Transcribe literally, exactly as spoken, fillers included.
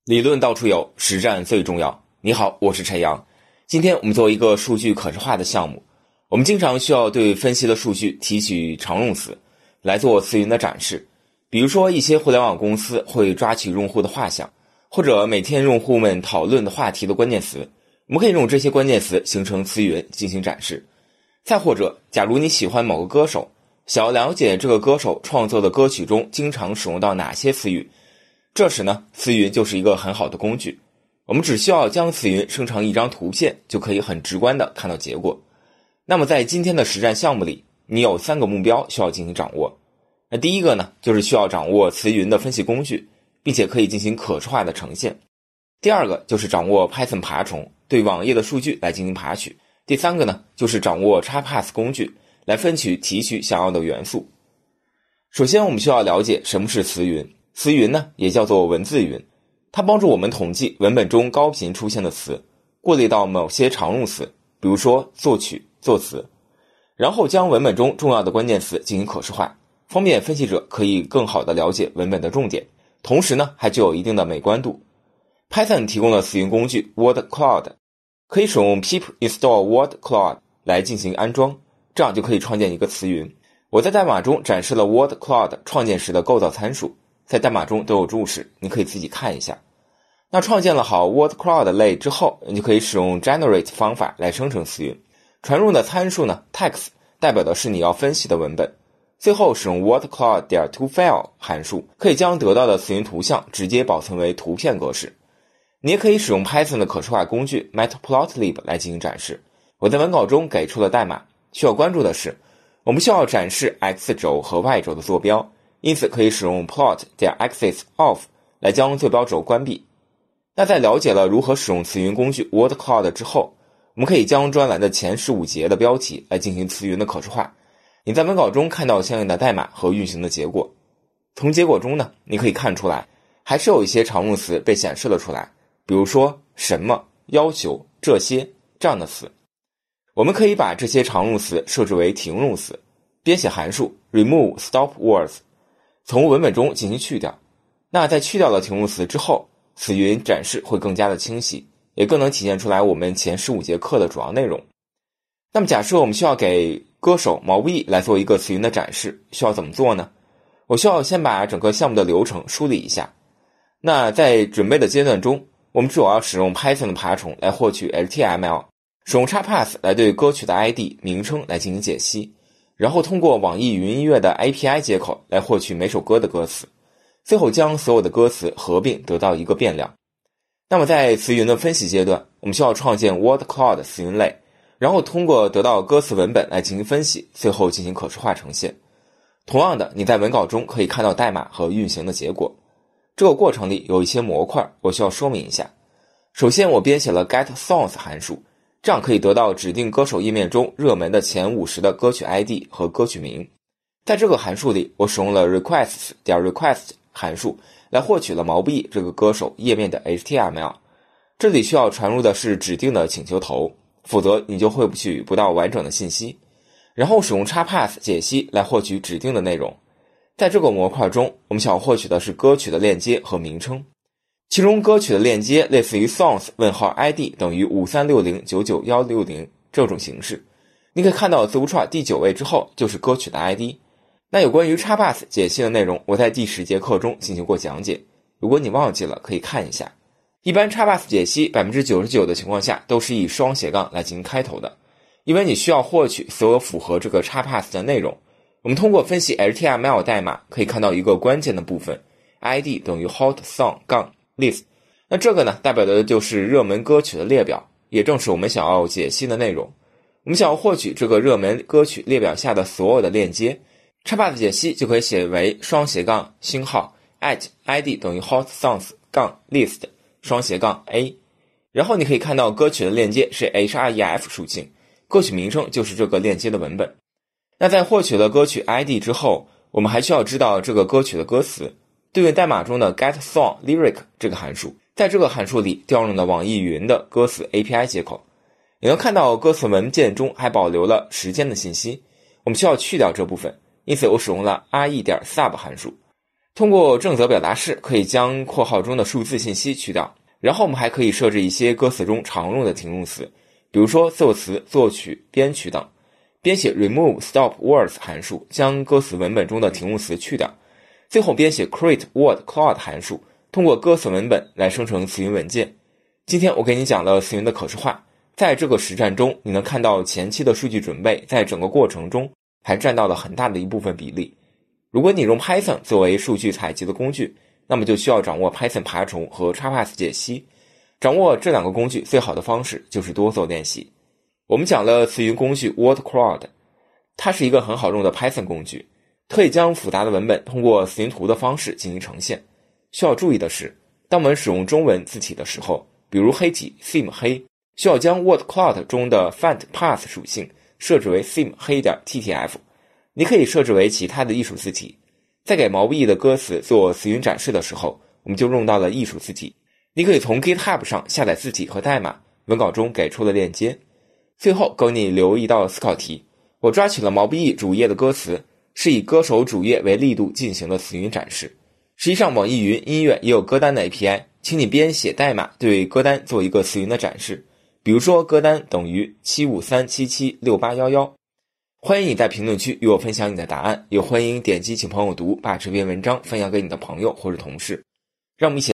理论到处有，实战最重要。你好，我是陈阳。今天我们做一个数据可视化的项目，我们经常需要对分析的数据提取常用词来做词云的展示。比如说一些互联网公司会抓取用户的画像，或者每天用户们讨论的话题的关键词，我们可以用这些关键词形成词云进行展示。再或者，假如你喜欢某个歌手，想要了解这个歌手创作的歌曲中经常使用到哪些词语，这时呢，词云就是一个很好的工具。我们只需要将词云生成一张图片，就可以很直观地看到结果。那么在今天的实战项目里，你有三个目标需要进行掌握。那第一个呢，就是需要掌握词云的分析工具，并且可以进行可视化的呈现。第二个就是掌握 Python 爬虫，对网页的数据来进行爬取。第三个呢，就是掌握 XPath 工具来分取提取想要的元素。首先我们需要了解什么是词云。词云呢，也叫做文字云，它帮助我们统计文本中高频出现的词，过滤到某些常用词，比如说作曲、作词，然后将文本中重要的关键词进行可视化，方便分析者可以更好地了解文本的重点，同时呢，还具有一定的美观度。Python 提供了词云工具 Word Cloud， 可以使用 pip install Word Cloud 来进行安装，这样就可以创建一个词云。我在代码中展示了 Word Cloud 创建时的构造参数，在代码中都有注释，你可以自己看一下。那创建了好 Word Cloud 类之后，你就可以使用 generate 方法来生成词云。传入的参数呢 text 代表的是你要分析的文本。最后使用 Word Cloud 点 toFile 函数，可以将得到的词云图像直接保存为图片格式。你也可以使用 Python 的可视化工具 Matplotlib 来进行展示。我在文稿中给出了代码，需要关注的是，我们需要展示 X 轴和 Y 轴的坐标，因此可以使用 plot 点 axis off 来将坐标轴关闭。那在了解了如何使用词云工具 Word Cloud 之后，我们可以将专栏的前十五节的标题来进行词云的可视化。你在文稿中看到相应的代码和运行的结果。从结果中呢，你可以看出来，还是有一些常用词被显示了出来，比如说什么、要求、这些这样的词。我们可以把这些常用词设置为停用词，编写函数 remove stop words，从文本中进行去掉。那在去掉了停用词之后，词云展示会更加的清晰，也更能体现出来我们前十五节课的主要内容。那么假设我们需要给歌手毛不易来做一个词云的展示，需要怎么做呢？我需要先把整个项目的流程梳理一下。那在准备的阶段中，我们主要使用 Python 的爬虫来获取 H T M L， 使用 XPath 来对歌曲的 I D 名称来进行解析，然后通过网易云音乐的 A P I 接口来获取每首歌的歌词，最后将所有的歌词合并得到一个变量。那么在词云的分析阶段，我们需要创建 Word Cloud 词云类，然后通过得到歌词文本来进行分析，最后进行可视化呈现。同样的，你在文稿中可以看到代码和运行的结果。这个过程里有一些模块，我需要说明一下。首先我编写了 get songs 函数，这样可以得到指定歌手页面中热门的前五十的歌曲 I D 和歌曲名。在这个函数里，我使用了 requests 点 request 函数来获取了毛不易这个歌手页面的 H T M L。这里需要传入的是指定的请求头，否则你就获取不到完整的信息。然后使用 XPath 解析来获取指定的内容。在这个模块中，我们想获取的是歌曲的链接和名称。其中歌曲的链接类似于 songs 问号 I D 等于五三六零九九一六零这种形式。你可以看到字符串第九位之后就是歌曲的 I D。那有关于 XPath 解析的内容，我在第十节课中进行过讲解，如果你忘记了可以看一下。一般 XPath 解析 百分之九十九 的情况下都是以双斜杠来进行开头的，因为你需要获取所有符合这个 XPath 的内容。我们通过分析 H T M L 代码可以看到一个关键的部分 I D 等于 hot song 杠 list， 那这个呢代表的就是热门歌曲的列表，也正是我们想要解析的内容。我们想要获取这个热门歌曲列表下的所有的链接， XPath 解析就可以写为双斜杠星号 at I D 等于 hot songs 杠 list 双斜杠 A， 然后你可以看到歌曲的链接是 href 属性，歌曲名称就是这个链接的文本。那在获取了歌曲 I D 之后，我们还需要知道这个歌曲的歌词，对应代码中的 get song lyric 这个函数，在这个函数里调用了网易云的歌词 A P I 接口。你能看到歌词文件中还保留了时间的信息，我们需要去掉这部分，因此我使用了 re 点 sub 函数。 通过正则表达式可以将括号中的数字信息去掉，然后我们还可以设置一些歌词中常用的停用词，比如说作词、作曲、编曲等。编写 remove stop words 函数，将歌词文本中的停用词去掉。最后编写 create word cloud 函数，通过歌词文本来生成词云文件。今天我给你讲了词云的可视化，在这个实战中，你能看到前期的数据准备在整个过程中还占到了很大的一部分比例。如果你用 Python 作为数据采集的工具，那么就需要掌握 Python 爬虫和 X P A T H 解析。掌握这两个工具最好的方式就是多做练习。我们讲了词云工具 Word Cloud， 它是一个很好用的 Python 工具，可以将复杂的文本通过词云图的方式进行呈现。需要注意的是，当我们使用中文字体的时候，比如黑体 theme 黑，需要将 Word Cloud 中的 font path 属性设置为 theme 黑点 T T F。 你可以设置为其他的艺术字体。在给毛不易的歌词做词云展示的时候，我们就用到了艺术字体。你可以从 GitHub 上下载字体和代码，文稿中给出了链接。最后给你留一道思考题，我抓取了毛不易主页的歌词，是以歌手主页为力度进行的词云展示。实际上网易云音乐也有歌单的 A P I， 请你编写代码对歌单做一个词云的展示，比如说歌单等于七五三七七六八一一。欢迎你在评论区与我分享你的答案，也欢迎点击请朋友读，把这篇文章分享给你的朋友或者同事。让我们一起